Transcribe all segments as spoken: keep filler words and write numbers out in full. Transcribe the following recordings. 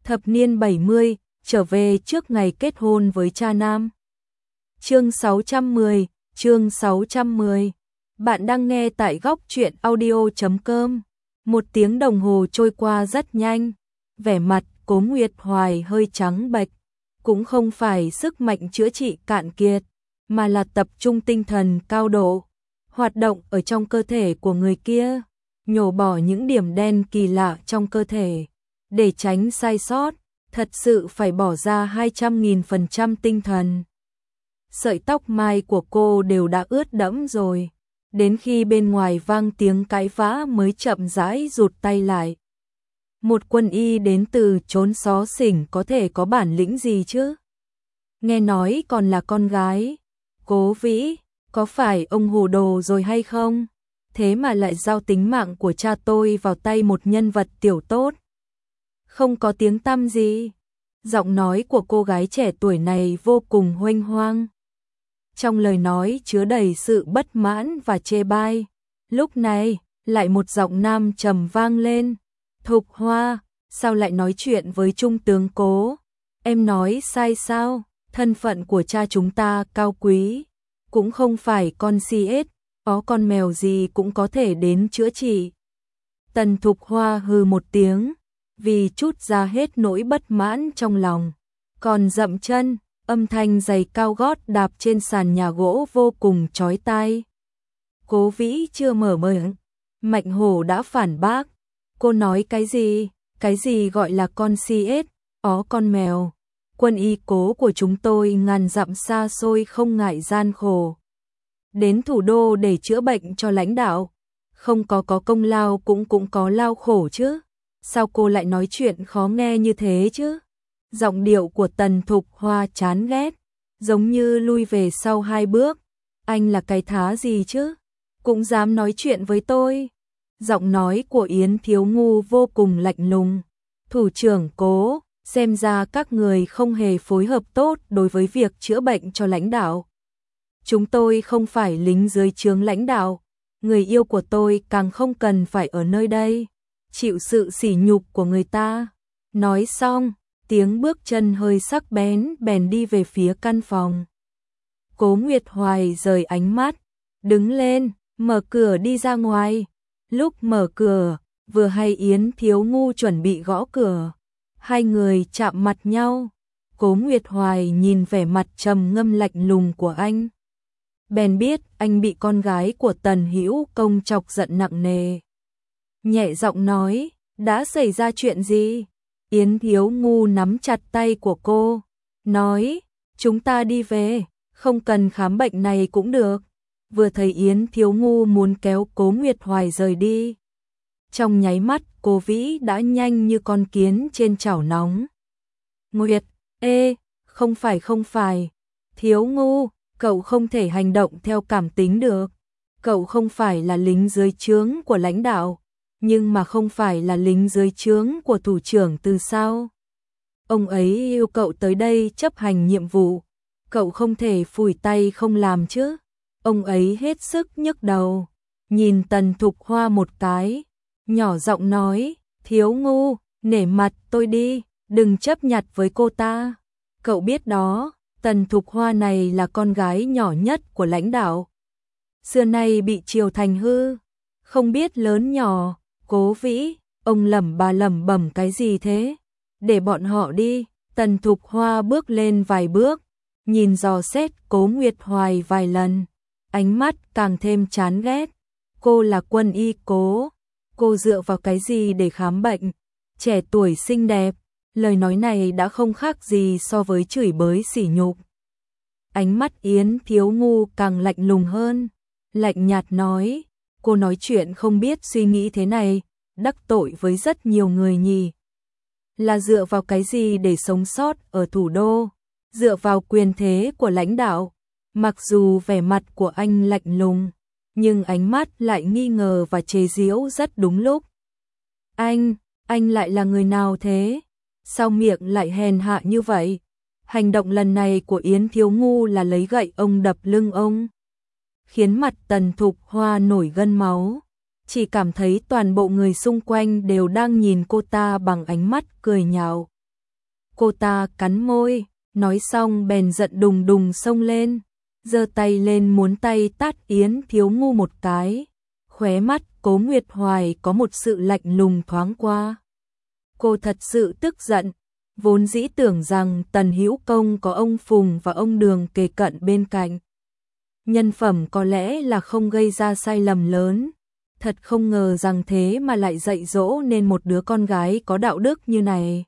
Thập niên bảy mươi, trở về trước ngày kết hôn với cha nam. Chương sáu trăm mười, chương sáu trăm mười. Bạn đang nghe tại góc truyện audio chấm com. Một tiếng đồng hồ trôi qua rất nhanh, vẻ mặt Cố Nguyệt Hoài hơi trắng bệch, cũng không phải sức mạnh chữa trị cạn kiệt, mà là tập trung tinh thần cao độ, hoạt động ở trong cơ thể của người kia, nhổ bỏ những điểm đen kỳ lạ trong cơ thể, để tránh sai sót, thật sự phải bỏ ra hai trăm nghìn phần trăm tinh thần. Sợi tóc mai của cô đều đã ướt đẫm rồi, đến khi bên ngoài vang tiếng cãi vã mới chậm rãi rụt tay lại. Một quân y đến từ chốn xó xỉnh có thể có bản lĩnh gì chứ? Nghe nói còn là con gái. Cố Vĩ, có phải ông hồ đồ rồi hay không? Thế mà lại giao tính mạng của cha tôi vào tay một nhân vật tiểu tốt. Không có tiếng tăm gì. Giọng nói của cô gái trẻ tuổi này vô cùng huênh hoang. Trong lời nói chứa đầy sự bất mãn và chê bai. Lúc này, lại một giọng nam trầm vang lên. Thục Hoa, sao lại nói chuyện với Trung tướng Cố? Em nói sai sao? Thân phận của cha chúng ta cao quý, cũng không phải con si ết, có con mèo gì cũng có thể đến chữa trị. Tần Thục Hoa hừ một tiếng, vì chút ra hết nỗi bất mãn trong lòng, còn dậm chân, âm thanh giày cao gót đạp trên sàn nhà gỗ vô cùng chói tai. Cố Vĩ chưa mở miệng, Mạnh Hổ đã phản bác. Cô nói cái gì? Cái gì gọi là con si ết, ó con mèo? Quân y Cố của chúng tôi ngàn dặm xa xôi không ngại gian khổ, đến thủ đô để chữa bệnh cho lãnh đạo, không có có công lao cũng cũng có lao khổ chứ. Sao cô lại nói chuyện khó nghe như thế chứ? Giọng điệu của Tần Thục Hoa chán ghét, giống như lui về sau hai bước. Anh là cái thá gì chứ? Cũng dám nói chuyện với tôi? Giọng nói của Yến Thiếu Ngu vô cùng lạnh lùng. Thủ trưởng Cố, xem ra các người không hề phối hợp tốt đối với việc chữa bệnh cho lãnh đạo. Chúng tôi không phải lính dưới trướng lãnh đạo, người yêu của tôi càng không cần phải ở nơi đây, chịu sự sỉ nhục của người ta. Nói xong, tiếng bước chân hơi sắc bén bèn đi về phía căn phòng. Cố Nguyệt Hoài rời ánh mắt, đứng lên, mở cửa đi ra ngoài. Lúc mở cửa, vừa hay Yến Thiếu Ngu chuẩn bị gõ cửa. Hai người chạm mặt nhau. Cố Nguyệt Hoài nhìn vẻ mặt trầm ngâm lạnh lùng của anh, bèn biết anh bị con gái của Tần Hữu Công chọc giận nặng nề. Nhẹ giọng nói, đã xảy ra chuyện gì? Yến Thiếu Ngu nắm chặt tay của cô, nói, chúng ta đi về, không cần khám bệnh này cũng được. Vừa thấy Yến Thiếu Ngu muốn kéo Cố Nguyệt Hoài rời đi, trong nháy mắt Cố Vĩ đã nhanh như con kiến trên chảo nóng. Nguyệt, ê, không phải không phải, Thiếu Ngu, cậu không thể hành động theo cảm tính được. Cậu không phải là lính dưới trướng của lãnh đạo, nhưng mà không phải là lính dưới trướng của thủ trưởng Từ sao? Ông ấy yêu cậu tới đây chấp hành nhiệm vụ, cậu không thể phủi tay không làm chứ. Ông ấy hết sức nhức đầu, nhìn Tần Thục Hoa một cái, nhỏ giọng nói, Thiếu Ngu, nể mặt tôi đi, đừng chấp nhặt với cô ta. Cậu biết đó, Tần Thục Hoa này là con gái nhỏ nhất của lãnh đạo, xưa nay bị triều thành hư, không biết lớn nhỏ. Cố Vĩ, ông lẩm bà lẩm bẩm cái gì thế? Để bọn họ đi. Tần Thục Hoa bước lên vài bước, nhìn dò xét Cố Nguyệt Hoài vài lần, ánh mắt càng thêm chán ghét. Cô là quân y Cố, cô dựa vào cái gì để khám bệnh? Trẻ tuổi xinh đẹp, lời nói này đã không khác gì so với chửi bới sỉ nhục. Ánh mắt Yến Thiếu Ngu càng lạnh lùng hơn, lạnh nhạt nói, cô nói chuyện không biết suy nghĩ thế này, đắc tội với rất nhiều người nhỉ. Là dựa vào cái gì để sống sót ở thủ đô? Dựa vào quyền thế của lãnh đạo. Mặc dù vẻ mặt của anh lạnh lùng, nhưng ánh mắt lại nghi ngờ và chế giễu rất đúng lúc. Anh, anh lại là người nào thế? Sao miệng lại hèn hạ như vậy? Hành động lần này của Yến Thiếu Ngu là lấy gậy ông đập lưng ông, khiến mặt Tần Thục Hoa nổi gân máu. Chỉ cảm thấy toàn bộ người xung quanh đều đang nhìn cô ta bằng ánh mắt cười nhạo. Cô ta cắn môi, nói xong bèn giận đùng đùng xông lên, giơ tay lên muốn tay tát Yến Thiếu Ngu một cái. Khóe mắt Cố Nguyệt Hoài có một sự lạnh lùng thoáng qua. Cô thật sự tức giận, vốn dĩ tưởng rằng Tần Hữu Công có ông Phùng và ông Đường kề cận bên cạnh. Nhân phẩm có lẽ là không gây ra sai lầm lớn, thật không ngờ rằng thế mà lại dạy dỗ nên một đứa con gái có đạo đức như này.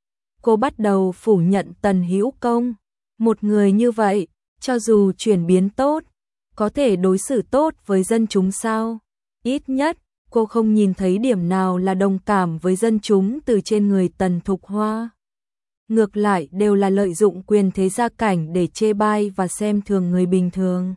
Cô bắt đầu phủ nhận Tần Hữu Công, một người như vậy, cho dù chuyển biến tốt, có thể đối xử tốt với dân chúng sao? Ít nhất, cô không nhìn thấy điểm nào là đồng cảm với dân chúng từ trên người Tần Thục Hoa. Ngược lại đều là lợi dụng quyền thế gia cảnh để chê bai và xem thường người bình thường.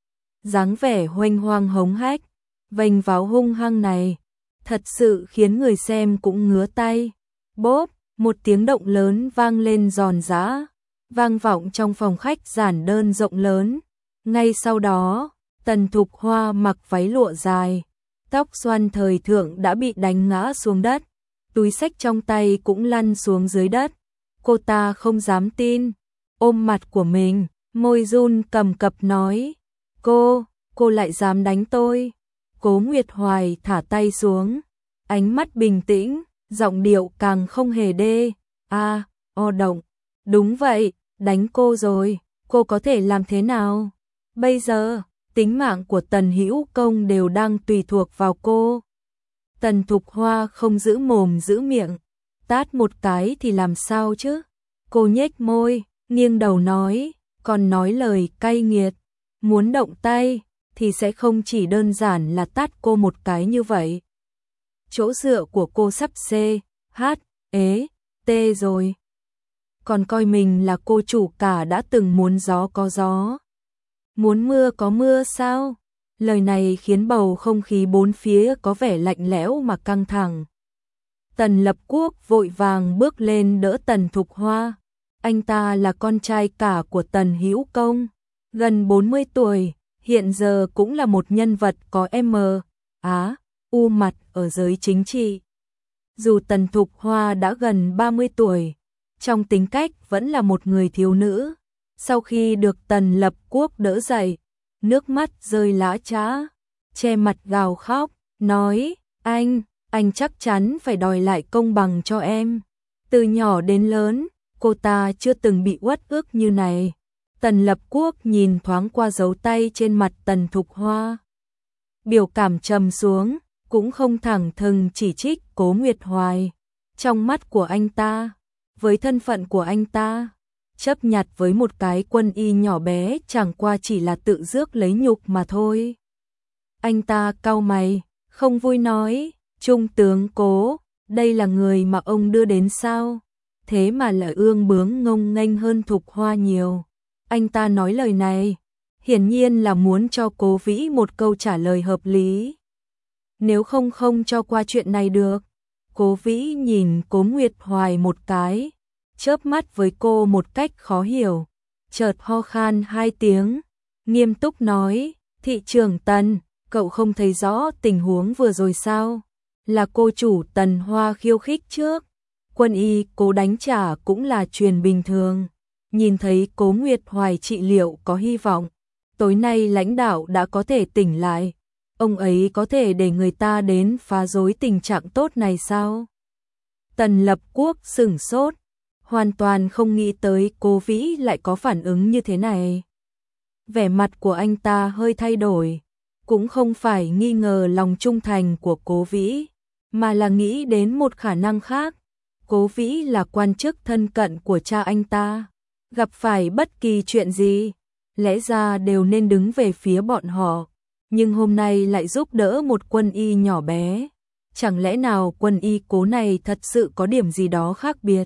Dáng vẻ huênh hoang hống hách, vênh váo hung hăng này, thật sự khiến người xem cũng ngứa tay. Bốp, một tiếng động lớn vang lên giòn giã, vang vọng trong phòng khách giản đơn rộng lớn. Ngay sau đó, Tần Thục Hoa mặc váy lụa dài, tóc xoăn thời thượng đã bị đánh ngã xuống đất, túi xách trong tay cũng lăn xuống dưới đất. Cô ta không dám tin, ôm mặt của mình, môi run cầm cập nói, cô, cô lại dám đánh tôi. Cố Nguyệt Hoài thả tay xuống, ánh mắt bình tĩnh, giọng điệu càng không hề đê, a, o động. Đúng vậy, đánh cô rồi, cô có thể làm thế nào? Bây giờ, tính mạng của Tần Hữu Công đều đang tùy thuộc vào cô. Tần Thục Hoa không giữ mồm giữ miệng, tát một cái thì làm sao chứ? Cô nhếch môi, nghiêng đầu nói, còn nói lời cay nghiệt, muốn động tay thì sẽ không chỉ đơn giản là tát cô một cái như vậy. Chỗ dựa của cô sắp C, H, ế, T rồi. Còn coi mình là cô chủ cả đã từng muốn gió có gió, muốn mưa có mưa sao? Lời này khiến bầu không khí bốn phía có vẻ lạnh lẽo mà căng thẳng. Tần Lập Quốc vội vàng bước lên đỡ Tần Thục Hoa. Anh ta là con trai cả của Tần Hữu Công, gần bốn mươi tuổi, hiện giờ cũng là một nhân vật có M, Á, U mặt ở giới chính trị. Dù Tần Thục Hoa đã gần ba mươi tuổi, trong tính cách vẫn là một người thiếu nữ. Sau khi được Tần Lập Quốc đỡ dậy, nước mắt rơi lã chã, che mặt gào khóc, nói, anh, anh chắc chắn phải đòi lại công bằng cho em. Từ nhỏ đến lớn, cô ta chưa từng bị uất ức như này. Tần Lập Quốc nhìn thoáng qua dấu tay trên mặt Tần Thục Hoa, biểu cảm trầm xuống, cũng không thẳng thừng chỉ trích Cố Nguyệt Hoài. Trong mắt của anh ta, với thân phận của anh ta, chấp nhặt với một cái quân y nhỏ bé chẳng qua chỉ là tự rước lấy nhục mà thôi. Anh ta cau mày, không vui nói, Trung tướng Cố, đây là người mà ông đưa đến sao? Thế mà lại ương bướng ngông nghênh hơn Thục Hoa nhiều. Anh ta nói lời này, hiển nhiên là muốn cho Cố Vĩ một câu trả lời hợp lý. Nếu không không cho qua chuyện này được. Cố Vĩ nhìn Cố Nguyệt Hoài một cái, chớp mắt với cô một cách khó hiểu, chợt ho khan hai tiếng, nghiêm túc nói, thị trưởng Tần, cậu không thấy rõ tình huống vừa rồi sao? Là cô chủ Tần Hoa khiêu khích trước, quân y Cố đánh trả cũng là chuyện bình thường. Nhìn thấy Cố Nguyệt Hoài trị liệu có hy vọng, tối nay lãnh đạo đã có thể tỉnh lại, ông ấy có thể để người ta đến phá rối tình trạng tốt này sao? Tần Lập Quốc sửng sốt, hoàn toàn không nghĩ tới Cố Vĩ lại có phản ứng như thế này. Vẻ mặt của anh ta hơi thay đổi, cũng không phải nghi ngờ lòng trung thành của Cố Vĩ, mà là nghĩ đến một khả năng khác. Cố Vĩ là quan chức thân cận của cha anh ta, gặp phải bất kỳ chuyện gì, lẽ ra đều nên đứng về phía bọn họ, nhưng hôm nay lại giúp đỡ một quân y nhỏ bé. Chẳng lẽ nào quân y Cố này thật sự có điểm gì đó khác biệt,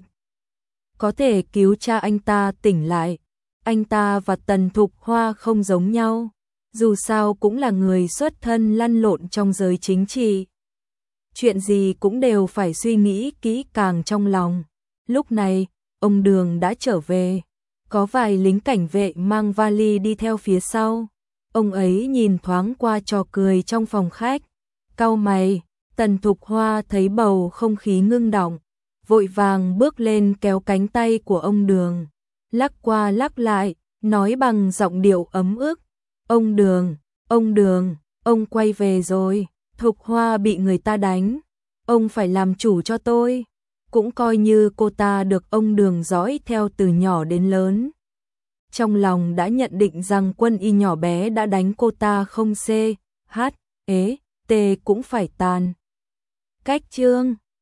có thể cứu cha anh ta tỉnh lại? Anh ta và Tần Thục Hoa không giống nhau, dù sao cũng là người xuất thân lăn lộn trong giới chính trị. Chuyện gì cũng đều phải suy nghĩ kỹ càng trong lòng. Lúc này, ông Đường đã trở về, có vài lính cảnh vệ mang vali đi theo phía sau. Ông ấy nhìn thoáng qua trò cười trong phòng khách, cau mày. Tần Thục Hoa thấy bầu không khí ngưng đọng, vội vàng bước lên kéo cánh tay của ông Đường, lắc qua lắc lại, nói bằng giọng điệu ấm ức, ông Đường, ông Đường, ông quay về rồi, Thục Hoa bị người ta đánh, ông phải làm chủ cho tôi. Cũng coi như cô ta được ông Đường dõi theo từ nhỏ đến lớn. Trong lòng đã nhận định rằng Quân Y nhỏ bé đã đánh cô ta không c, h, ế, t cũng phải tàn. Cách chương